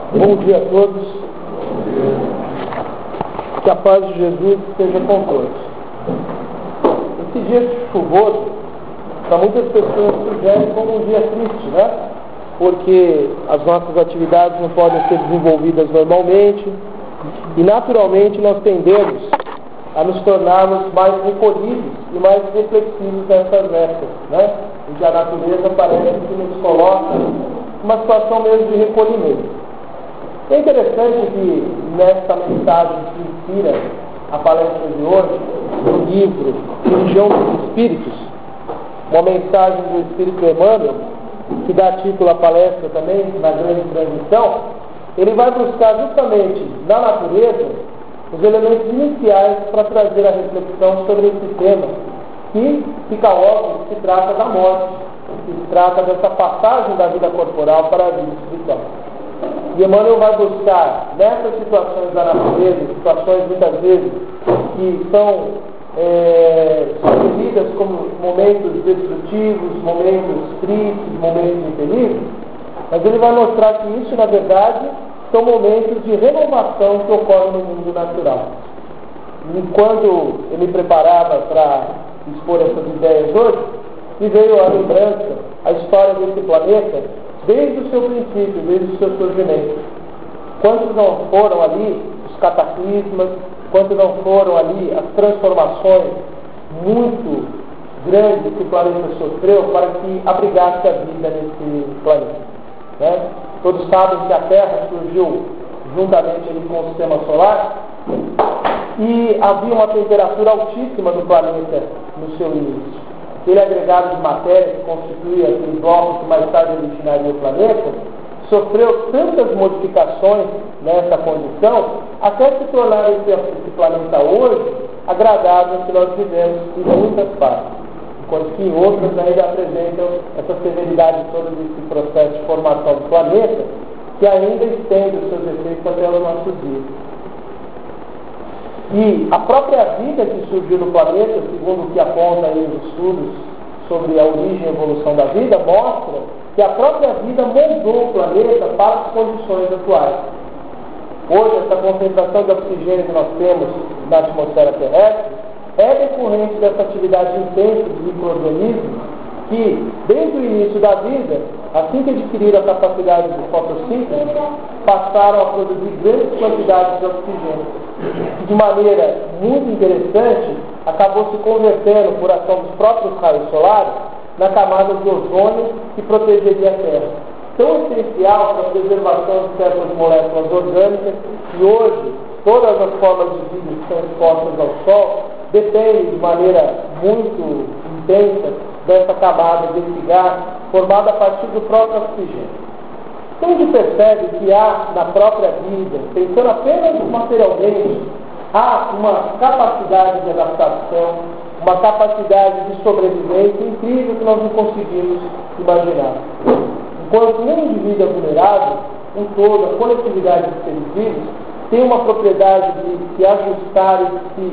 Bom dia a todos. Que a paz de Jesus esteja com todos. Esse dia chuvoso, para muitas pessoas sugere como um dia triste, né? Porque as nossas atividades não podem ser desenvolvidas normalmente e naturalmente nós tendemos a nos tornarmos mais recolhidos e mais reflexivos nessas épocas, né? Em que a natureza parece que nos coloca numa situação mesmo de recolhimento. É interessante que nesta mensagem que inspira a palestra de hoje, no livro Religião dos Espíritos, uma mensagem do Espírito Emmanuel, que dá título à palestra também, na grande transição, ele vai buscar justamente na natureza os elementos iniciais para trazer a reflexão sobre esse tema, que fica óbvio que se trata da morte, que se trata dessa passagem da vida corporal para a vida espiritual. E Emmanuel vai buscar nessas situações da natureza, situações muitas vezes que são vividas como momentos destrutivos, momentos tristes, momentos infelizes, mas ele vai mostrar que isso, na verdade, são momentos de renovação que ocorrem no mundo natural. E quando eu me preparava para expor essas ideias hoje, me veio à lembrança a história desse planeta desde o seu princípio, desde o seu surgimento. Quantos não foram ali os cataclismas, quantos não foram ali as transformações muito grandes que o planeta sofreu para que abrigasse a vida nesse planeta, né? Todos sabem que a Terra surgiu juntamente ali com o sistema solar e havia uma temperatura altíssima no planeta no seu início. Aquele agregado de matéria que constituía aquele bloco que mais tarde originaria o planeta sofreu tantas modificações nessa condição até se tornar esse planeta hoje agradável que nós vivemos em muitas partes, enquanto que em outras ainda apresentam essa severidade toda desse processo de formação do planeta que ainda estende os seus efeitos até o nosso dia. E a própria vida que surgiu no planeta, segundo o que aponta aí os estudos sobre a origem e evolução da vida, mostra que a própria vida moldou o planeta para as condições atuais. Hoje, essa concentração de oxigênio que nós temos na atmosfera terrestre é decorrente dessa atividade intensa de micro-organismos que, desde o início da vida, assim que adquiriram a capacidade de fotossíntese, passaram a produzir grandes quantidades de oxigênio. E, de maneira muito interessante, acabou se convertendo, por ação dos próprios raios solares, na camada de ozônio que protegeria a Terra. Tão essencial para a preservação de certas moléculas orgânicas, e hoje todas as formas de vida que estão expostas ao Sol dependem de maneira muito intensa dessa camada desse gás formada a partir do próprio oxigênio. Então se percebe que há na própria vida, pensando apenas materialmente, há uma capacidade de adaptação, uma capacidade de sobrevivência incrível que nós não conseguimos imaginar. Enquanto um indivíduo é vulnerável, um todo, a coletividade de seres vivos, tem uma propriedade de se ajustar e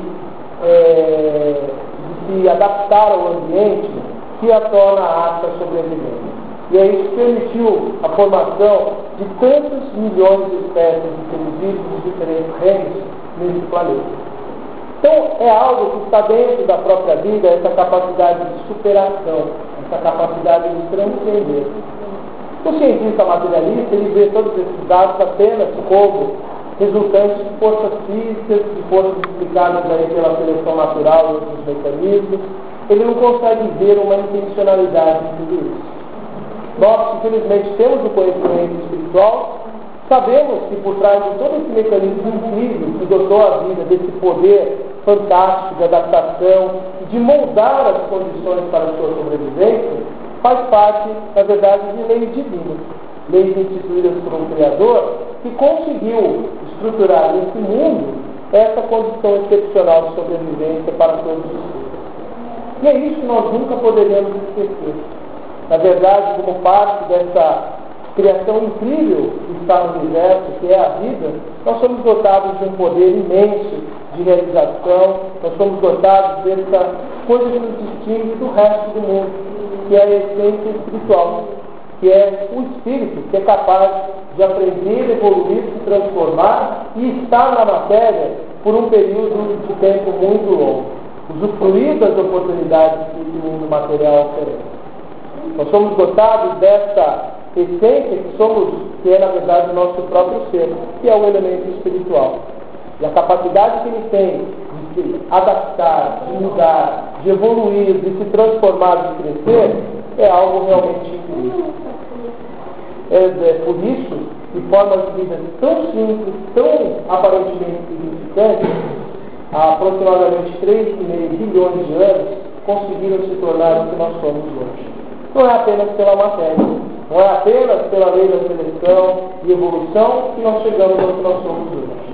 de se adaptar ao ambiente que a torna apta a sobreviver. E é isso que permitiu a formação de tantos milhões de espécies de seres vivos de diferentes reinos nesse planeta. Então, é algo que está dentro da própria vida, essa capacidade de superação, essa capacidade de transcender. O cientista materialista, ele vê todos esses dados apenas como resultantes de forças físicas, de forças explicadas aí pela seleção natural e outros mecanismos. Ele não consegue ver uma intencionalidade em tudo isso. Nós, infelizmente, temos o conhecimento espiritual, sabemos que por trás de todo esse mecanismo incrível que dotou a vida desse poder fantástico de adaptação e de moldar as condições para a sua sobrevivência, faz parte, na verdade, de leis divinas, leis instituídas por um Criador que conseguiu estruturar nesse mundo essa condição excepcional de sobrevivência para todos os seres. E é isso que nós nunca poderemos esquecer. Na verdade, como parte dessa criação incrível que está no universo, que é a vida, nós somos dotados de um poder imenso de realização, nós somos dotados dessa coisa que nos distingue do resto do mundo, que é a essência espiritual, que é o espírito que é capaz de aprender, evoluir, se transformar e estar na matéria por um período de tempo muito longo. Usufruir das oportunidades que o mundo material oferece. Nós somos dotados dessa essência que é na verdade o nosso próprio ser, que é o elemento espiritual. E a capacidade que ele tem de se adaptar, de mudar, de evoluir, de se transformar, de crescer, é algo realmente incrível. É por isso que formas de vida tão simples, tão aparentemente insignificantes, há aproximadamente 3,5 bilhões de anos, conseguiram se tornar o que nós somos hoje. Não é apenas pela matéria, não é apenas pela lei da seleção e evolução que nós chegamos ao que nós somos hoje.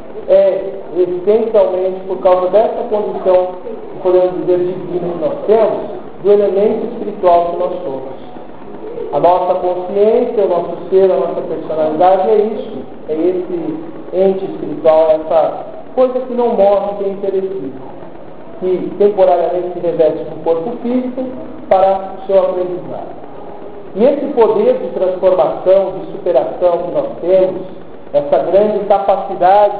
É essencialmente por causa dessa condição, que podemos dizer, divina que nós temos, do elemento espiritual que nós somos. A nossa consciência, o nosso ser, a nossa personalidade é isso, é esse ente espiritual, essa coisa que não morre, que é imperecível, que temporariamente se reveste no corpo físico para o seu aprendizado. E esse poder de transformação, de superação que nós temos, essa grande capacidade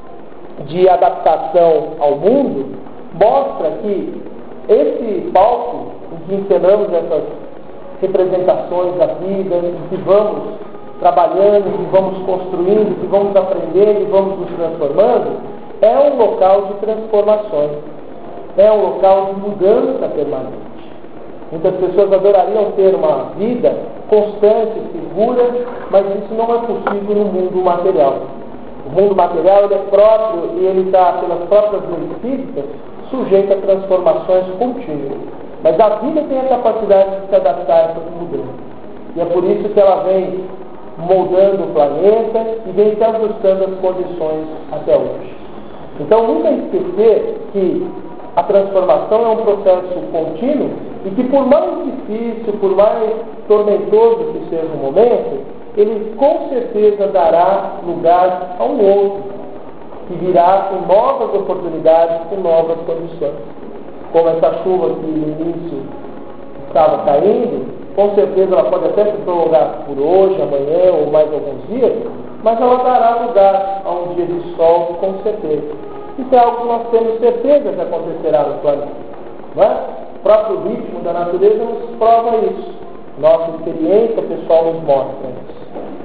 de adaptação ao mundo, mostra que esse palco em que encenamos essas representações da vida, em que vamos trabalhando, em que vamos construindo, em que vamos aprendendo e vamos nos transformando, é um local de transformações, é um local de mudança permanente. Muitas pessoas adorariam ter uma vida constante, segura, mas isso não é possível no mundo material. O mundo material ele é próprio e ele está, pelas próprias leis físicas, sujeito a transformações contínuas. Mas a vida tem a capacidade de se adaptar a essas mudanças. E é por isso que ela vem moldando o planeta e vem se ajustando às condições até hoje. Então, nunca esquecer que a transformação é um processo contínuo e que, por mais difícil, por mais tormentoso que seja o momento, ele com certeza dará lugar a um outro, que virá com novas oportunidades, com novas condições. Como essa chuva que no início estava caindo, com certeza ela pode até se prolongar por hoje, amanhã ou mais alguns dias, mas ela dará lugar a um dia de sol, com certeza. Isso é algo que nós temos certeza que acontecerá no planeta. Não é? O próprio ritmo da natureza nos prova isso. Nossa experiência pessoal nos mostra isso.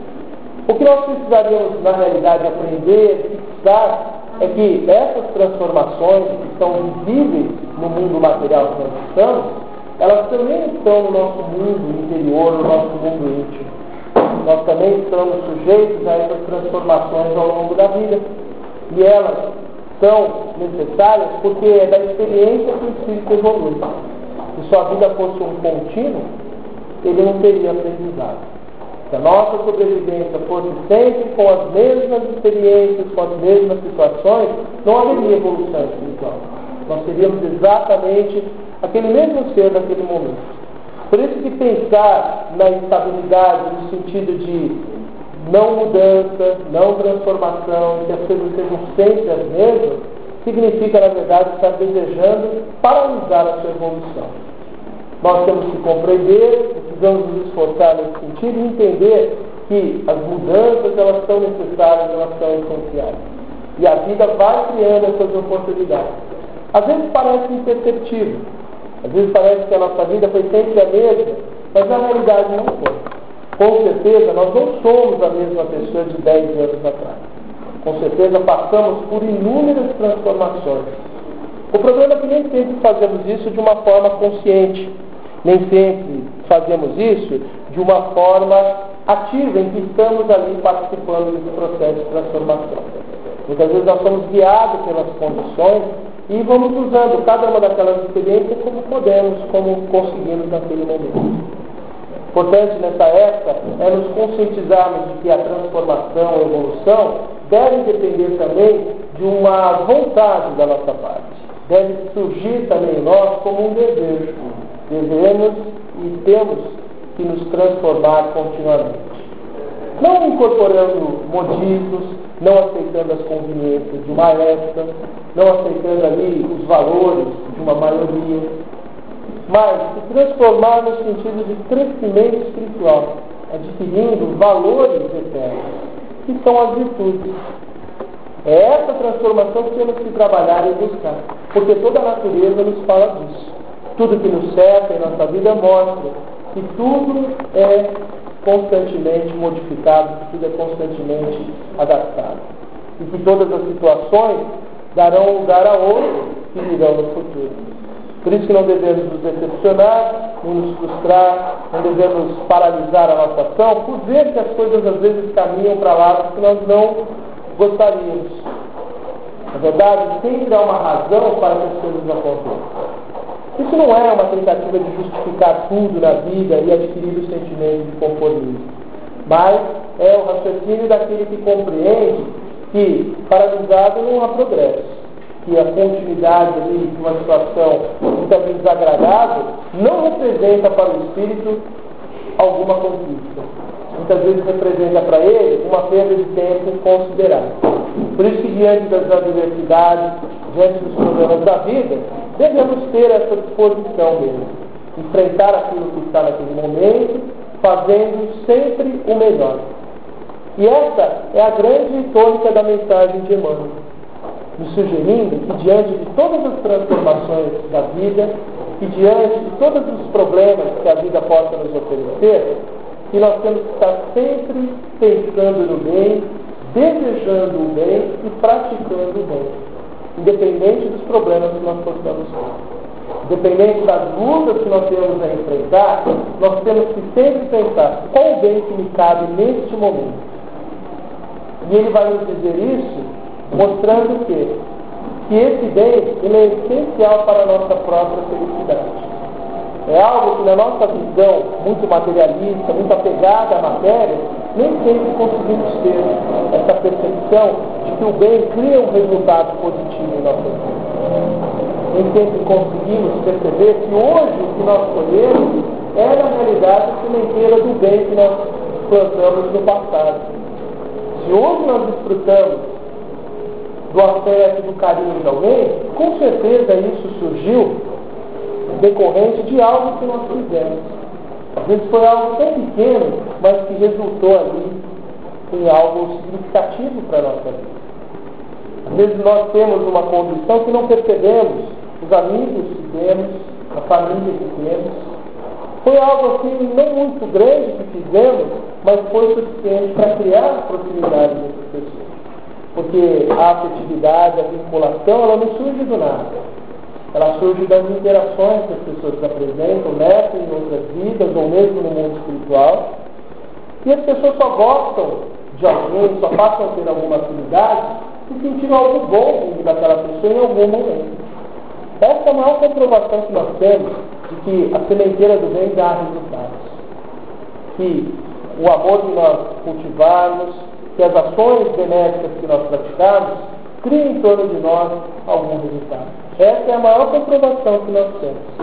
O que nós precisaríamos, na realidade, aprender, fixar, é que essas transformações que são visíveis no mundo material que nós estamos, elas também estão no nosso mundo interior, no nosso mundo íntimo. Nós também estamos sujeitos a essas transformações ao longo da vida. E elas são necessárias porque é da experiência que o espírito evolui. Se sua vida fosse um contínuo, ele não teria aprendizado. Se a nossa sobrevivência fosse sempre com as mesmas experiências, com as mesmas situações, não haveria evolução espiritual. Nós seríamos exatamente aquele mesmo ser naquele momento. Por isso que pensar na estabilidade, no sentido de não mudança, não transformação, que as coisas sejam sempre as mesmas, significa, na verdade, estar desejando paralisar a sua evolução. Nós temos que compreender, precisamos nos esforçar nesse sentido e entender que as mudanças, elas são necessárias, elas são essenciais. E a vida vai criando essas oportunidades. Às vezes parece imperceptível, às vezes parece que a nossa vida foi sempre a mesma, mas na realidade não foi. Com certeza, nós não somos a mesma pessoa de 10 anos atrás. Com certeza, passamos por inúmeras transformações. O problema é que nem sempre fazemos isso de uma forma consciente. Nem sempre fazemos isso de uma forma ativa, em que estamos ali participando desse processo de transformação. Muitas vezes nós somos guiados pelas condições e vamos usando cada uma daquelas experiências como podemos, como conseguimos naquele momento. Importante nessa época é nos conscientizarmos de que a transformação, a evolução, deve depender também de uma vontade da nossa parte. Deve surgir também em nós como um desejo. Devemos e temos que nos transformar continuamente. Não incorporando modismos, não aceitando as conveniências de uma época, não aceitando ali os valores de uma maioria, mas se transformar no sentido de crescimento espiritual. adquirindo valores eternos, que são as virtudes. É essa transformação que temos que trabalhar e buscar, porque toda a natureza nos fala disso. Tudo que nos cerca em nossa vida mostra que tudo é constantemente modificado, que tudo é constantemente adaptado. E que todas as situações darão lugar a outras que virão no futuro. Por isso que não devemos nos decepcionar, não nos frustrar, não devemos paralisar a nossa ação, por ver que as coisas às vezes caminham para lados que nós não gostaríamos. Na verdade, sempre há uma razão para que as coisas aconteçam. Isso não é uma tentativa de justificar tudo na vida e adquirir o sentimento de conformismo, mas é o raciocínio daquele que compreende que, paralisado, não há progresso, que a continuidade ali de uma situação muitas vezes desagradável não representa para o espírito alguma conquista. Muitas vezes representa para ele uma perda de tempo considerável. Por isso que diante das adversidades, diante dos problemas da vida, devemos ter essa disposição mesmo. Enfrentar aquilo que está naquele momento, fazendo sempre o melhor. E essa é a grande tônica da mensagem de Emmanuel, nos sugerindo que diante de todas as transformações da vida e diante de todos os problemas que a vida possa nos oferecer, que nós temos que estar sempre pensando no bem, desejando o bem e praticando o bem, independente dos problemas que nós possamos ter. Independente das lutas que nós temos a enfrentar, nós temos que sempre pensar qual o bem que me cabe neste momento. E ele vai nos dizer isso mostrando que esse bem ele é essencial para a nossa própria felicidade. É algo que na nossa visão muito materialista, muito apegada à matéria, nem sempre conseguimos ter essa percepção de que o bem cria um resultado positivo em nossa vida. Nem sempre conseguimos perceber que hoje o que nós colhemos é na realidade a sementeira do bem que nós plantamos no passado. Se hoje nós desfrutamos do afeto, do carinho de alguém, com certeza isso surgiu decorrente de algo que nós fizemos. Às vezes foi algo tão pequeno, mas que resultou ali em algo significativo para a nossa vida. Às vezes nós temos uma condição que não percebemos, os amigos que temos, a família que temos. Foi algo assim não muito grande que fizemos, mas foi suficiente para criar proximidade dessas pessoas. Porque a afetividade, a vinculação, ela não surge do nada. Ela surge das interações que as pessoas se apresentam nessa e em outras vidas, ou mesmo no mundo espiritual. E as pessoas só gostam de alguém, só passam a ter alguma afinidade se sentiram algo bom vindo daquela pessoa em algum momento. Essa é a maior comprovação que nós temos de que a sementeira do bem dá resultados. Que o amor que nós cultivarmos, que as ações benéficas que nós praticarmos, criem em torno de nós algum resultado. Essa é a maior comprovação que nós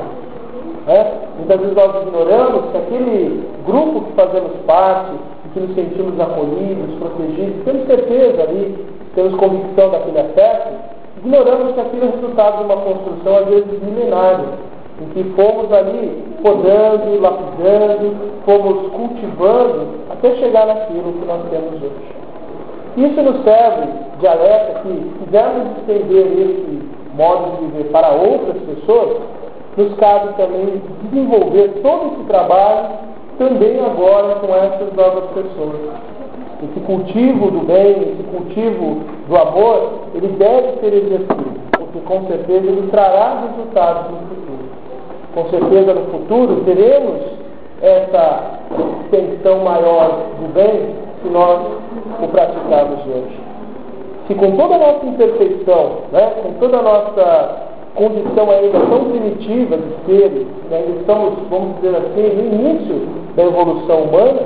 temos. Muitas vezes nós ignoramos que aquele grupo que fazemos parte, e que nos sentimos acolhidos, protegidos, temos certeza ali, temos convicção daquele afeto, ignoramos que aquilo é resultado de uma construção, às vezes, milenária, em que fomos ali podando, lapidando, fomos cultivando, até chegar naquilo que nós temos hoje. Isso nos serve de alerta que, se quisermos estender esse modo de viver para outras pessoas, nos cabe também desenvolver todo esse trabalho também agora com essas novas pessoas. Esse cultivo do bem, esse cultivo do amor, ele deve ser exercido, porque com certeza ele trará resultados no futuro. Com certeza no futuro teremos essa extensão maior do bem se nós o praticarmos hoje. Se com toda a nossa imperfeição, com toda a nossa condição ainda tão primitiva de seres, ainda estamos, vamos dizer assim, no início da evolução humana,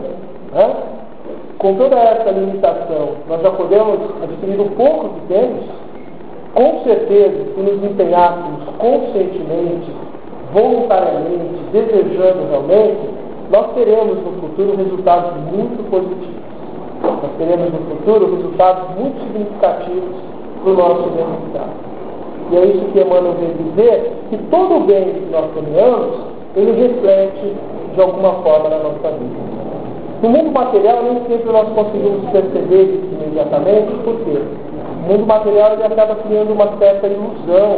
com toda essa limitação, nós já podemos adquirir o pouco que temos. Com certeza, se nos empenhássemos conscientemente, voluntariamente, desejando realmente, nós teremos no futuro resultados muito positivos. Nós teremos no futuro resultados muito significativos para o nosso bem-estar. E é isso que Emmanuel vem dizer, que todo o bem que nós caminhamos, ele reflete de alguma forma na nossa vida. No mundo material, nem sempre nós conseguimos perceber isso imediatamente, por quê? O mundo material ele acaba criando uma certa ilusão.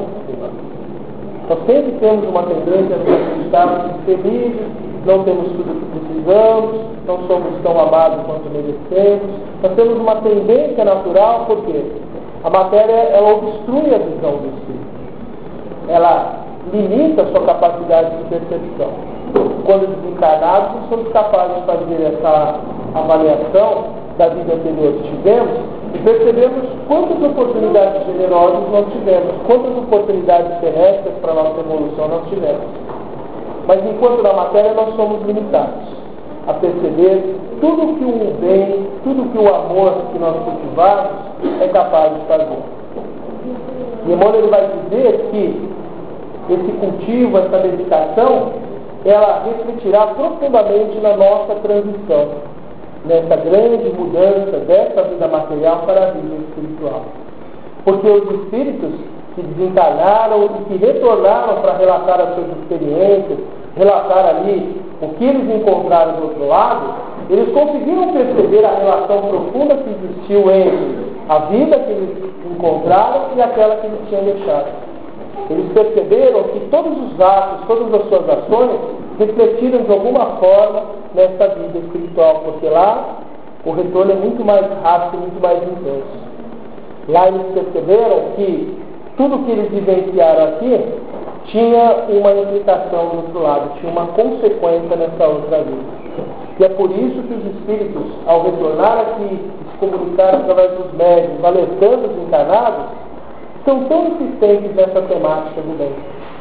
Nós sempre temos uma tendência a acreditarmos felizes, não temos tudo o que precisamos, não somos tão amados quanto merecemos. Nós temos uma tendência natural, porque a matéria ela obstrui a visão do espírito. Ela limita a sua capacidade de percepção. Quando desencarnados, nós somos capazes de fazer essa avaliação da vida anterior que tivemos e percebemos quantas oportunidades generosas nós tivemos, quantas oportunidades benéficas para a nossa evolução nós tivemos. Mas enquanto na matéria nós somos limitados a perceber tudo que o bem, tudo que o amor que nós cultivamos é capaz de fazer. E Emmanuel vai dizer que esse cultivo, essa dedicação, ela refletirá profundamente na nossa transição, nessa grande mudança dessa vida material para a vida espiritual. Porque os espíritos que desencarnaram e que retornaram para relatar as suas experiências, relatar ali o que eles encontraram do outro lado, eles conseguiram perceber a relação profunda que existiu entre a vida que eles encontraram e aquela que eles tinham deixado. Eles perceberam que todos os atos, todas as suas ações refletiram de alguma forma nessa vida espiritual, porque lá o retorno é muito mais rápido, muito mais intenso. Lá eles perceberam que tudo que eles vivenciaram aqui tinha uma implicação do outro lado, tinha uma consequência nessa outra vida. E é por isso que os espíritos, ao retornar aqui e se comunicar através dos médiuns, alertando os encarnados, são tão insistentes nessa temática do bem.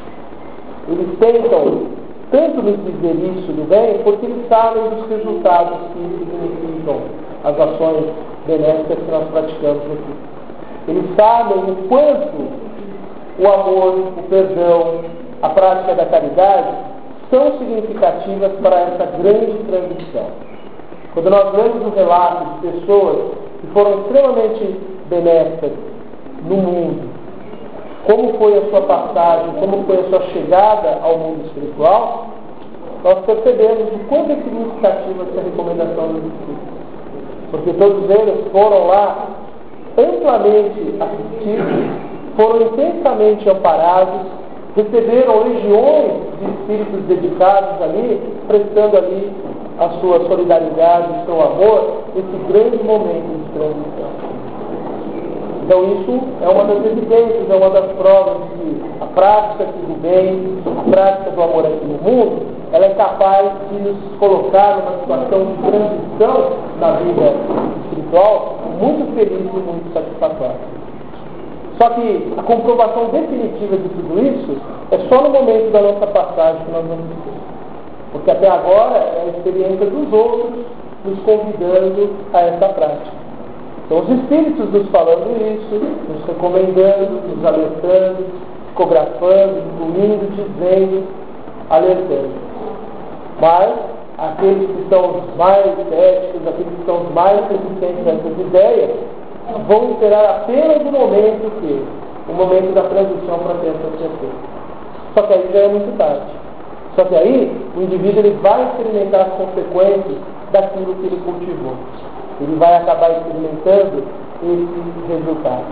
Eles tentam tanto nos dizer isso do bem, porque eles sabem dos resultados que significam as ações benéficas que nós praticamos aqui. Eles sabem o quanto o amor, o perdão, a prática da caridade são significativas para essa grande transição. Quando nós lemos o relato de pessoas que foram extremamente benéficas no mundo, como foi a sua passagem, como foi a sua chegada ao mundo espiritual, nós percebemos o quanto é significativa essa recomendação dos espíritos. Porque todos eles foram lá amplamente assistidos, foram intensamente amparados, receberam legiões de espíritos dedicados ali, prestando ali a sua solidariedade, o seu amor, nesse grande momento de transição. Então isso é uma das evidências, é uma das provas que a prática do bem, a prática do amor aqui no mundo, ela é capaz de nos colocar numa situação de transição na vida espiritual muito feliz e muito satisfatória. Só que a comprovação definitiva de tudo isso é só no momento da nossa passagem que nós vamos ter. Porque até agora é a experiência dos outros nos convidando a essa prática. Então os espíritos nos falando isso, nos recomendando, nos alertando, psicografando, incluindo, dizendo, alertando. Mas aqueles que são os mais céticos, aqueles que são os mais resistentes a essas ideias, vão esperar apenas o momento da transição para ter essa certeza. Só que aí já é muito tarde. Só que aí o indivíduo ele vai experimentar as consequências daquilo que ele cultivou. Ele vai acabar experimentando esse resultado.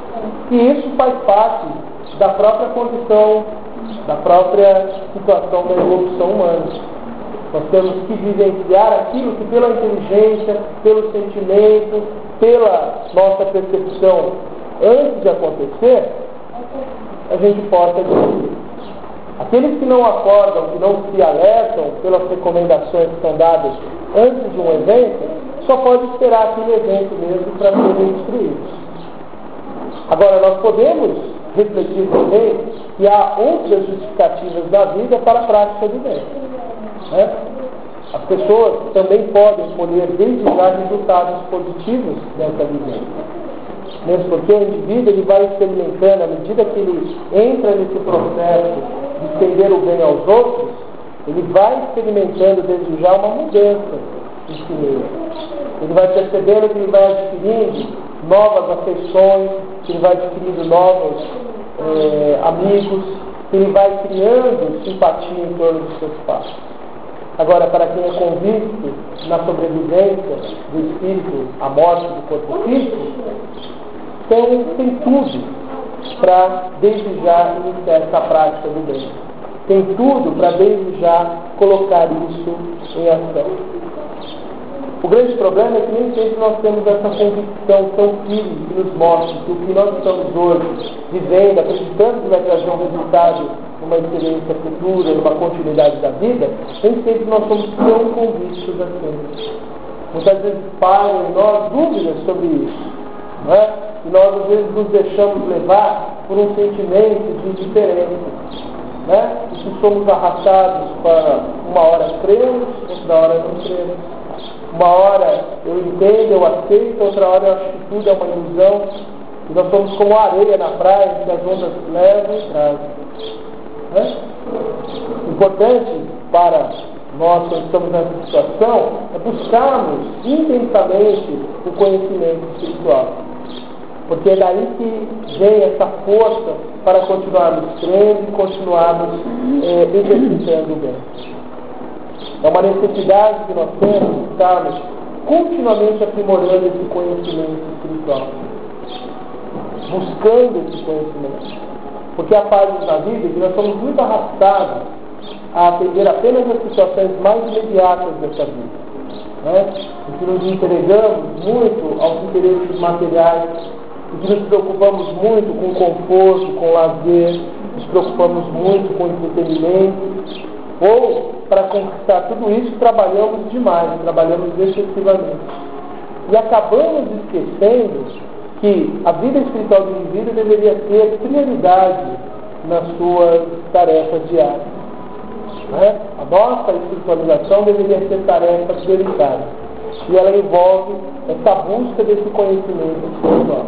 E isso faz parte da própria condição, da própria situação da evolução humana. Nós temos que vivenciar aquilo que pela inteligência, pelo sentimento, pela nossa percepção antes de acontecer, a gente possa dizer. Aqueles que não acordam, que não se alertam pelas recomendações que são dadas antes de um evento, só pode esperar aquele evento mesmo para serem destruídos. Agora, nós podemos refletir também que há outras justificativas da vida para a prática do bem. Né? As pessoas também podem colher desde já resultados positivos nessa vida. Mesmo porque o indivíduo ele vai experimentando, à medida que ele entra nesse processo de estender o bem aos outros, ele vai experimentando desde já uma mudança em si mesmo. Ele vai percebendo que ele vai adquirindo novas afeições, que ele vai adquirindo novos amigos, que ele vai criando simpatia em torno dos seus passos. Agora, para quem é convicto na sobrevivência do espírito à morte do corpo físico, então tem tudo para desde já iniciar essa prática do bem. Tem tudo para desde já colocar isso em ação. O grande problema é que nem sempre nós temos essa convicção tão firme que nos mostra que o que nós estamos hoje vivendo, acreditando que vai trazer um resultado numa experiência futura, numa continuidade da vida, nem sempre nós somos tão convictos assim. Muitas vezes pairam em nós dúvidas sobre isso, não é? E nós às vezes nos deixamos levar por um sentimento de indiferença, né? E que somos arrastados para uma hora cremos, outra hora não cremos. Uma hora eu entendo, eu aceito, outra hora eu acho que tudo é uma ilusão. E nós somos como a areia na praia, que as ondas levam e trazem. Né? Importante para nós, quando estamos nessa situação, é buscarmos intensamente o conhecimento espiritual. Porque é daí que vem essa força para continuarmos crendo e continuarmos exercitando o bem. É uma necessidade que nós temos de estarmos continuamente aprimorando esse conhecimento espiritual. Buscando esse conhecimento. Porque há fases na vida que nós somos muito arrastados a atender apenas as situações mais imediatas dessa vida. Né? E que nos entregamos muito aos interesses materiais, e que nos preocupamos muito com conforto, com lazer, nos preocupamos muito com entretenimento, ou para conquistar tudo isso trabalhamos demais, trabalhamos excessivamente. E acabamos esquecendo que a vida espiritual do indivíduo deveria ter prioridade nas suas tarefas diárias. Né? A nossa espiritualização deveria ser tarefa prioritária. E ela envolve essa busca desse conhecimento espiritual.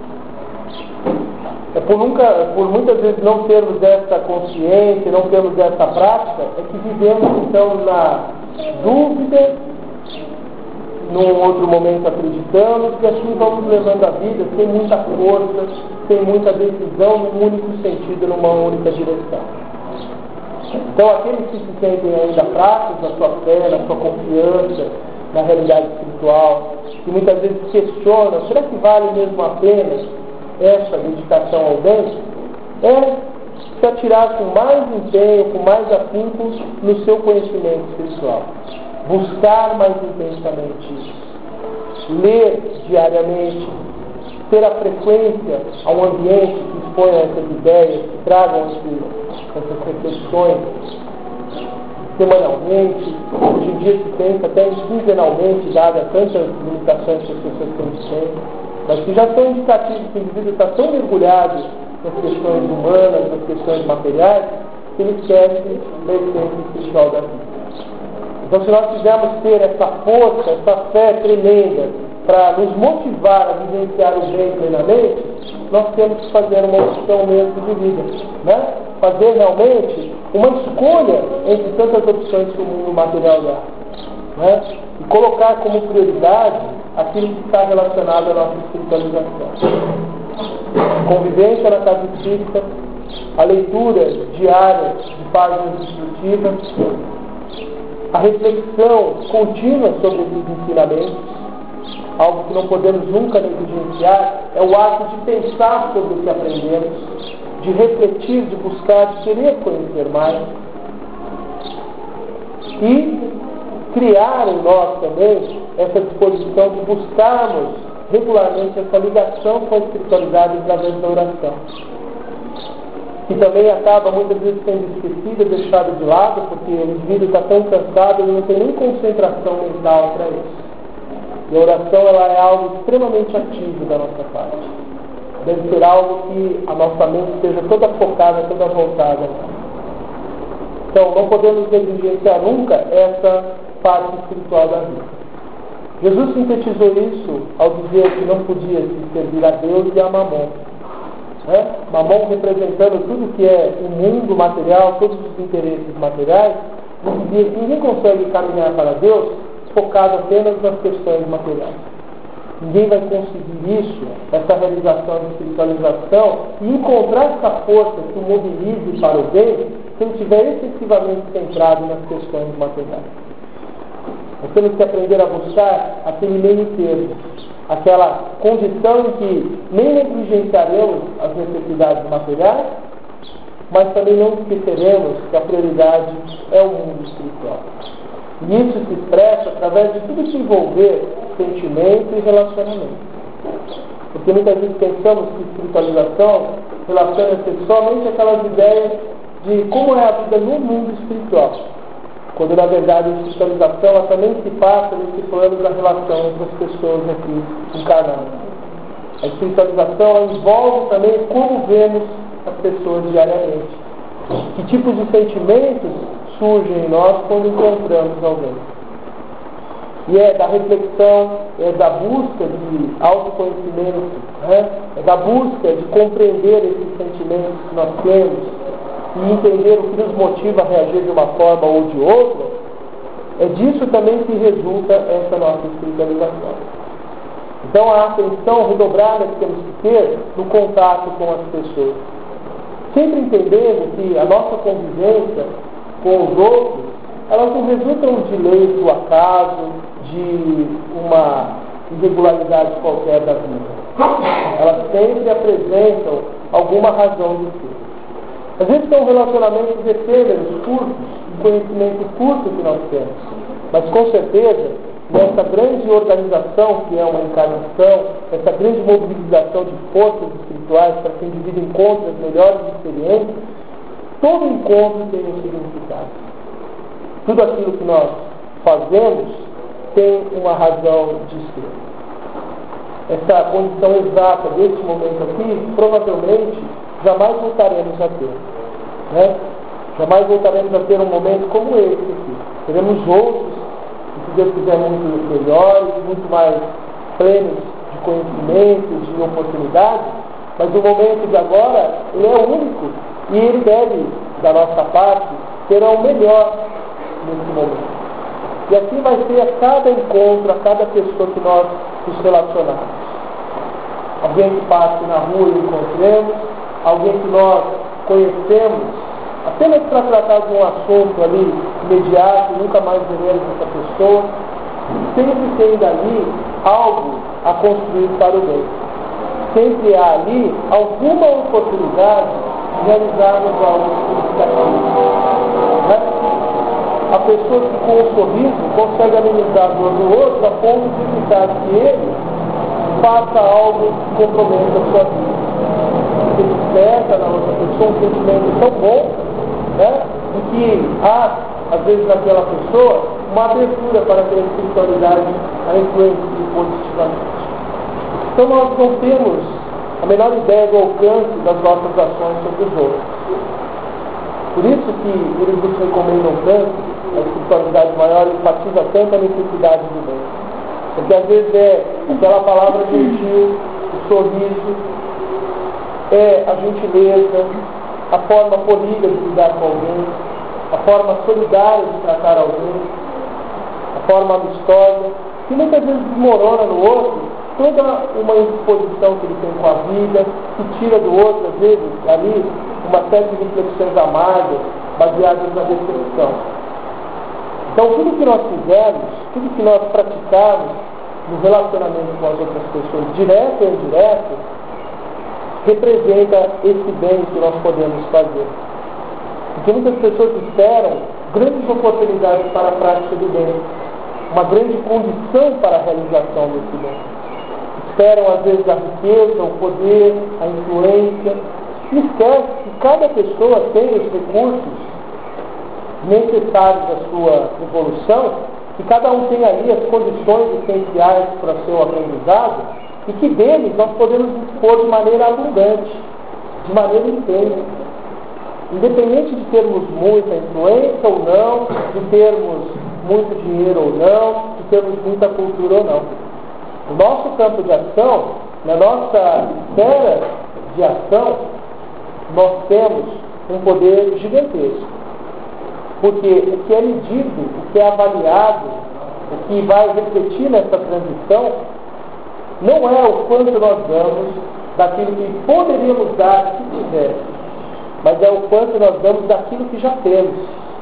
Por muitas vezes não termos essa consciência, não termos essa prática, é que vivemos então na dúvida, num outro momento acreditamos, e assim vamos levando a vida sem muita força, sem muita decisão, num único sentido, numa única direção. Então aqueles que se sentem ainda fracos na sua fé, na sua confiança, na realidade espiritual, que muitas vezes questionam, será que vale mesmo a pena essa dedicação ao bem, é se atirar com mais empenho, com mais afinco no seu conhecimento espiritual. Buscar mais intensamente isso. Ler diariamente, ter a frequência ao ambiente que exponha essas ideias, que tragam essas reflexões semanalmente. Hoje em dia se pensa até quinzenalmente, dada tantas limitações que as pessoas têm. Mas que já são indicativos que o indivíduo está tão mergulhado nas questões humanas, nas questões materiais, que ele esquece da essência espiritual da vida. Então, se nós quisermos ter essa força, essa fé tremenda para nos motivar a vivenciar o bem plenamente, nós temos que fazer uma opção mesmo de vida. Né? Fazer realmente uma escolha entre tantas opções que o mundo material dá. Né? E colocar como prioridade aquilo que está relacionado à nossa espiritualização. Convivência na casa espírita, a leitura diária de páginas instrutivas, a reflexão contínua sobre esses ensinamentos, algo que não podemos nunca negligenciar, é o ato de pensar sobre o que aprendemos, de refletir, de buscar, de querer conhecer mais, e criar em nós também essa disposição de buscarmos regularmente essa ligação com a espiritualidade através da oração, que também acaba muitas vezes sendo esquecida, deixada de lado, porque o indivíduo está tão cansado, ele não tem nem concentração mental para isso. E a oração ela é algo extremamente ativo da nossa parte. Deve ser algo que a nossa mente esteja toda focada, toda voltada. Então, não podemos negligenciar nunca essa parte espiritual da vida. Jesus sintetizou isso ao dizer que não podia se servir a Deus e a Mamon. Né? Mamon representando tudo que é o mundo material, todos os interesses materiais, nos dizia que ninguém consegue caminhar para Deus focado apenas nas questões materiais. Ninguém vai conseguir isso, essa realização de espiritualização, e encontrar essa força que o mobilize para o bem, se ele estiver excessivamente centrado nas questões materiais. Nós temos que aprender a buscar aquele meio termo, aquela condição em que nem negligenciaremos as necessidades materiais, mas também não esqueceremos que a prioridade é o mundo espiritual. E isso se expressa através de tudo que envolver sentimento e relacionamento. Porque muitas vezes pensamos que espiritualização relaciona-se somente aquelas ideias de como é a vida no mundo espiritual. Quando na verdade a espiritualização ela também se passa nesse plano da relação entre as pessoas aqui encarnadas. A espiritualização envolve também como vemos as pessoas diariamente. Que tipos de sentimentos surgem em nós quando encontramos alguém. E é da reflexão, é da busca de autoconhecimento, né? É da busca de compreender esses sentimentos que nós temos e entender o que nos motiva a reagir de uma forma ou de outra. É disso também que resulta essa nossa espiritualização. Então a atenção redobrada que temos que ter no contato com as pessoas. Sempre entendendo que a nossa convivência com os outros, elas não resultam de leis do acaso, de uma irregularidade qualquer da vida. Elas sempre apresentam alguma razão de ser. Às vezes são relacionamentos efêmeros, curtos, um conhecimento curto que nós temos. Mas com certeza, nessa grande organização que é uma encarnação, essa grande mobilização de forças espirituais para que o indivíduo encontre as melhores experiências, todo encontro tem um significado. Tudo aquilo que nós fazemos tem uma razão de ser. Essa condição exata deste momento aqui, provavelmente, jamais voltaremos a ter. Né? Jamais voltaremos a ter um momento como esse aqui. Teremos outros, se Deus quiser, muito melhores, muito mais plenos de conhecimento, de oportunidades, mas o momento de agora, ele é único e ele deve, da nossa parte, ter o melhor nesse momento. E assim vai ser a cada encontro, a cada pessoa que nós nos relacionarmos. Alguém que passe na rua e encontremos, alguém que nós conhecemos, apenas para tratar de um assunto ali imediato, nunca mais veremos essa pessoa, sempre tem dali algo a construir para o bem. Sempre há ali alguma oportunidade de realizarmos algo significativo. Né? A pessoa que com um sorriso consegue amenizar a dor do outro a ponto de evitar que ele faça algo que comprometa a sua vida. Porque desperta na outra pessoa um sentimento tão bom, né, de que há, às vezes, naquela pessoa, uma abertura para que a espiritualidade a influencie positivamente. Então nós não temos a menor ideia do alcance das nossas ações sobre os outros. Por isso que eles nos recomendam tanto a espiritualidade maior, enfatiza tanto a necessidade do bem. Porque às vezes é aquela palavra gentil, o sorriso, é a gentileza, a forma polida de lidar com alguém, a forma solidária de tratar alguém, a forma amistosa, que muitas vezes desmorona no outro toda uma indisposição que ele tem com a vida, que tira do outro, às vezes, ali, uma série de reflexões amargas, baseadas na decepção. Então, tudo que nós fizermos, tudo que nós praticarmos no relacionamento com as outras pessoas, direto ou indireto, representa esse bem que nós podemos fazer. Porque muitas pessoas esperam grandes oportunidades para a prática do bem, uma grande condição para a realização desse bem. Esperam, às vezes, a riqueza, o poder, a influência, e esquece que cada pessoa tem os recursos necessários à sua evolução, que cada um tem ali as condições essenciais para o seu aprendizado, e que deles nós podemos dispor de maneira abundante, de maneira intensa. Independente de termos muita influência ou não, de termos muito dinheiro ou não, de termos muita cultura ou não. No nosso campo de ação, na nossa esfera de ação, nós temos um poder gigantesco. Porque o que é medido, o que é avaliado, o que vai refletir nessa transição, não é o quanto nós damos daquilo que poderíamos dar se quiséssemos, mas é o quanto nós damos daquilo que já temos.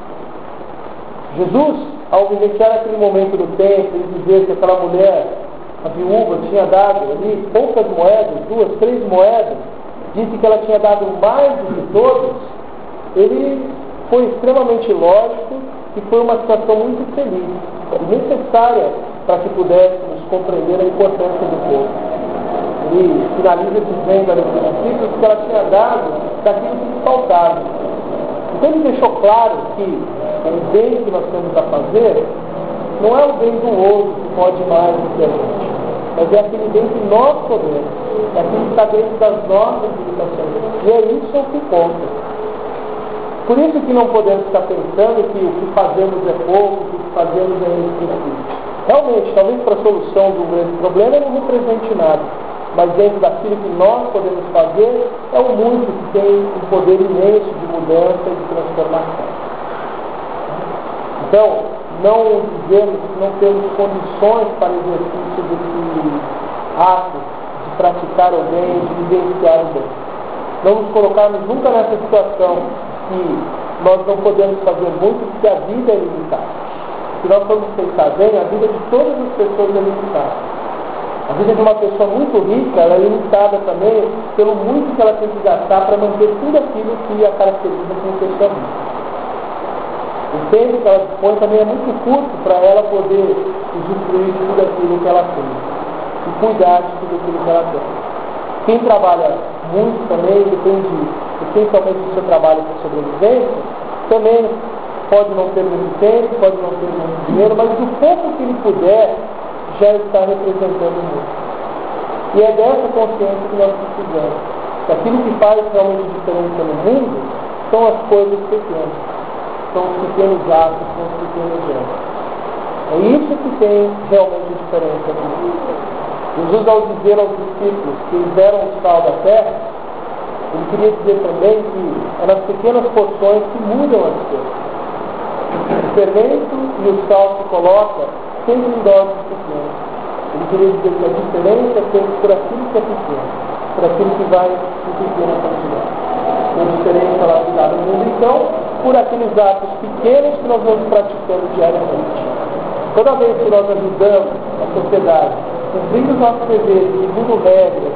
Jesus, ao vivenciar aquele momento do templo e dizer que aquela mulher, a viúva, tinha dado ali poucas moedas, 2, 3 moedas, disse que ela tinha dado mais do que todos, ele foi extremamente lógico e foi uma situação muito feliz e necessária para que pudéssemos compreender a importância do povo. Ele finaliza dizendo ali para os discípulos que ela tinha dado daquilo que lhe faltava. Então ele deixou claro que o bem que nós temos a fazer não é o bem do outro que pode mais do que a gente, mas é aquele bem que nós podemos, é aquilo que está dentro das nossas limitações. E é isso que conta. Por isso que não podemos ficar pensando que o que fazemos é pouco, que o que fazemos é insuficiente. Realmente, talvez para a solução de um grande problema não represente nada, mas dentro daquilo que nós podemos fazer, é o muito que tem um poder imenso de mudança e de transformação. Então, não dizemos que não temos condições para o exercício desse ato de praticar o bem, de vivenciar o bem. Não nos colocarmos nunca nessa situação que nós não podemos fazer muito porque a vida é limitada. Se nós formos pensar bem, a vida de todas as pessoas é limitada. A vida de uma pessoa muito rica ela é limitada também pelo muito que ela tem que gastar para manter tudo aquilo que a caracteriza como pessoa rica. O tempo que ela dispõe também é muito curto para ela poder usufruir de tudo aquilo que ela tem e cuidar de tudo aquilo que ela tem. Quem trabalha muito também, depende essencialmente do seu trabalho para sobrevivência, também pode não ter muito tempo, pode não ter muito dinheiro, mas o pouco que ele puder já está representando muito. E é dessa consciência que nós precisamos. Que aquilo que faz realmente diferença no mundo são as coisas pequenas. São os pequenos atos, são os pequenos gestos. É isso que tem realmente diferença no mundo. Jesus, ao dizer aos discípulos que eles eram o sal da terra, ele queria dizer também que é nas pequenas porções que mudam as coisas. O fermento e o sal se colocam sempre em doses pequenas. Ele queria dizer que a diferença é feita por aquilo que é pequeno, por aquilo que vai em pequena quantidade. A diferença lá que dá no mundo, então, por aqueles atos pequenos que nós vamos praticando diariamente. Toda vez que nós ajudamos a sociedade, cumprindo os nossos deveres, segundo regras,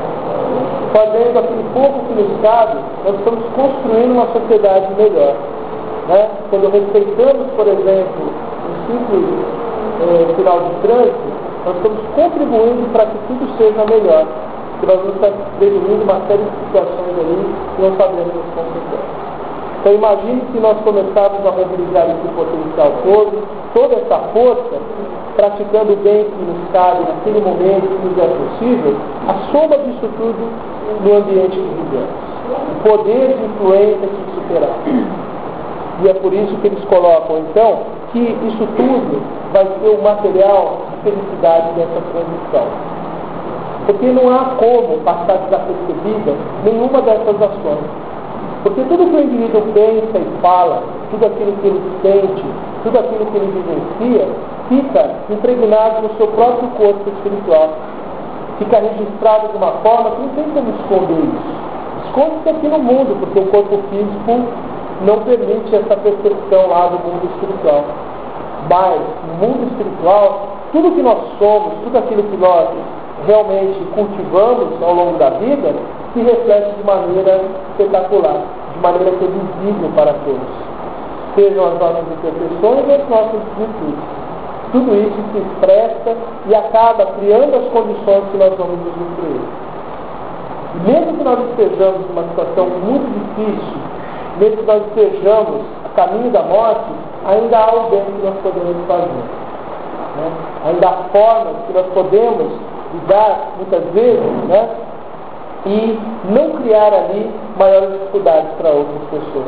fazendo aquele pouco que nos cabe, nós estamos construindo uma sociedade melhor. Né? Quando respeitamos, por exemplo, um simples sinal de trânsito, nós estamos contribuindo para que tudo seja melhor. Porque nós vamos estar prevenindo uma série de situações ali que não sabemos as consequências. Então imagine se nós começarmos a mobilizar esse potencial todo, toda essa força, praticando o bem que nos cabe naquele momento que nos é possível, a soma disso tudo no ambiente que vivemos. O poder de influência que superar. E é por isso que eles colocam, então, que isso tudo vai ser o material de felicidade dessa transição. Porque não há como passar desapercebida nenhuma dessas ações. Porque tudo que o indivíduo pensa e fala, tudo aquilo que ele sente, tudo aquilo que ele vivencia, fica impregnado no seu próprio corpo espiritual. Fica registrado de uma forma que não tem como esconder isso. Esconde-se aqui no mundo, porque o corpo físico não permite essa percepção lá do mundo espiritual. Mas, no mundo espiritual, tudo que nós somos, tudo aquilo que nós realmente cultivamos ao longo da vida, se reflete de maneira espetacular, de maneira que é visível para todos. Sejam as nossas imperfeições ou as nossas virtudes. Tudo isso se expressa e acaba criando as condições que nós vamos usufruir. E mesmo que nós estejamos numa situação muito difícil, mesmo que nós estejamos a caminho da morte, ainda há o bem que nós podemos fazer. Né? Ainda há formas que nós podemos lidar, muitas vezes, né? E não criar ali maiores dificuldades para outras pessoas.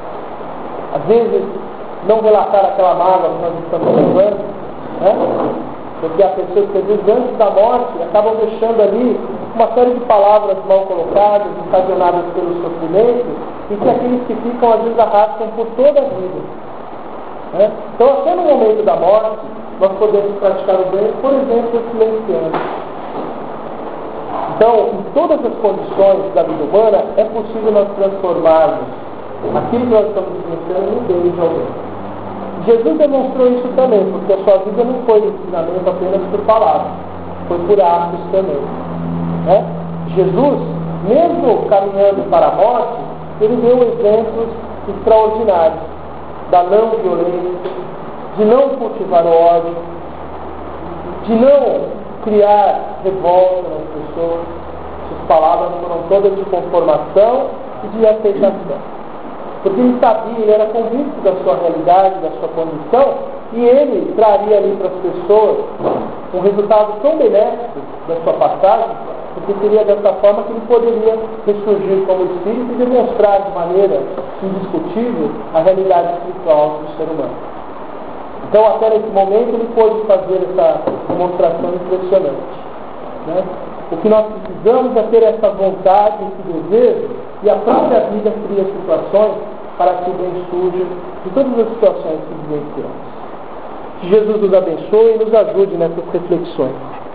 Às vezes, não relatar aquela mágoa que nós estamos levando, né? Porque há pessoas que, às vezes, antes da morte, acabam deixando ali uma série de palavras mal colocadas, ocasionadas pelo sofrimento, e que aqueles que ficam, às vezes, arrastam por toda a vida. Né? Então, até no momento da morte, nós podemos praticar o bem, por exemplo, silenciando. Então, em todas as condições da vida humana, é possível nós transformarmos aquilo que nós estamos vivenciando no bem de alguém. Jesus demonstrou isso também, porque a sua vida não foi ensinamento apenas por palavras, foi por atos também. Né? Jesus, mesmo caminhando para a morte, ele deu exemplos extraordinários da não violência, de não cultivar o ódio, de não criar revolta nas pessoas. Suas palavras foram todas de conformação e de aceitação. Porque ele sabia, ele era convicto da sua realidade, da sua condição, e ele traria ali para as pessoas um resultado tão benéfico da sua passagem, porque seria dessa forma que ele poderia ressurgir como espírito e demonstrar de maneira indiscutível a realidade espiritual do ser humano. Então, até nesse momento, ele pôde fazer essa demonstração impressionante. Né? O que nós precisamos é ter essa vontade, esse desejo, e a própria vida cria situações para que o bem surja de todas as situações que vivenciamos. Que Jesus nos abençoe e nos ajude nessas reflexões.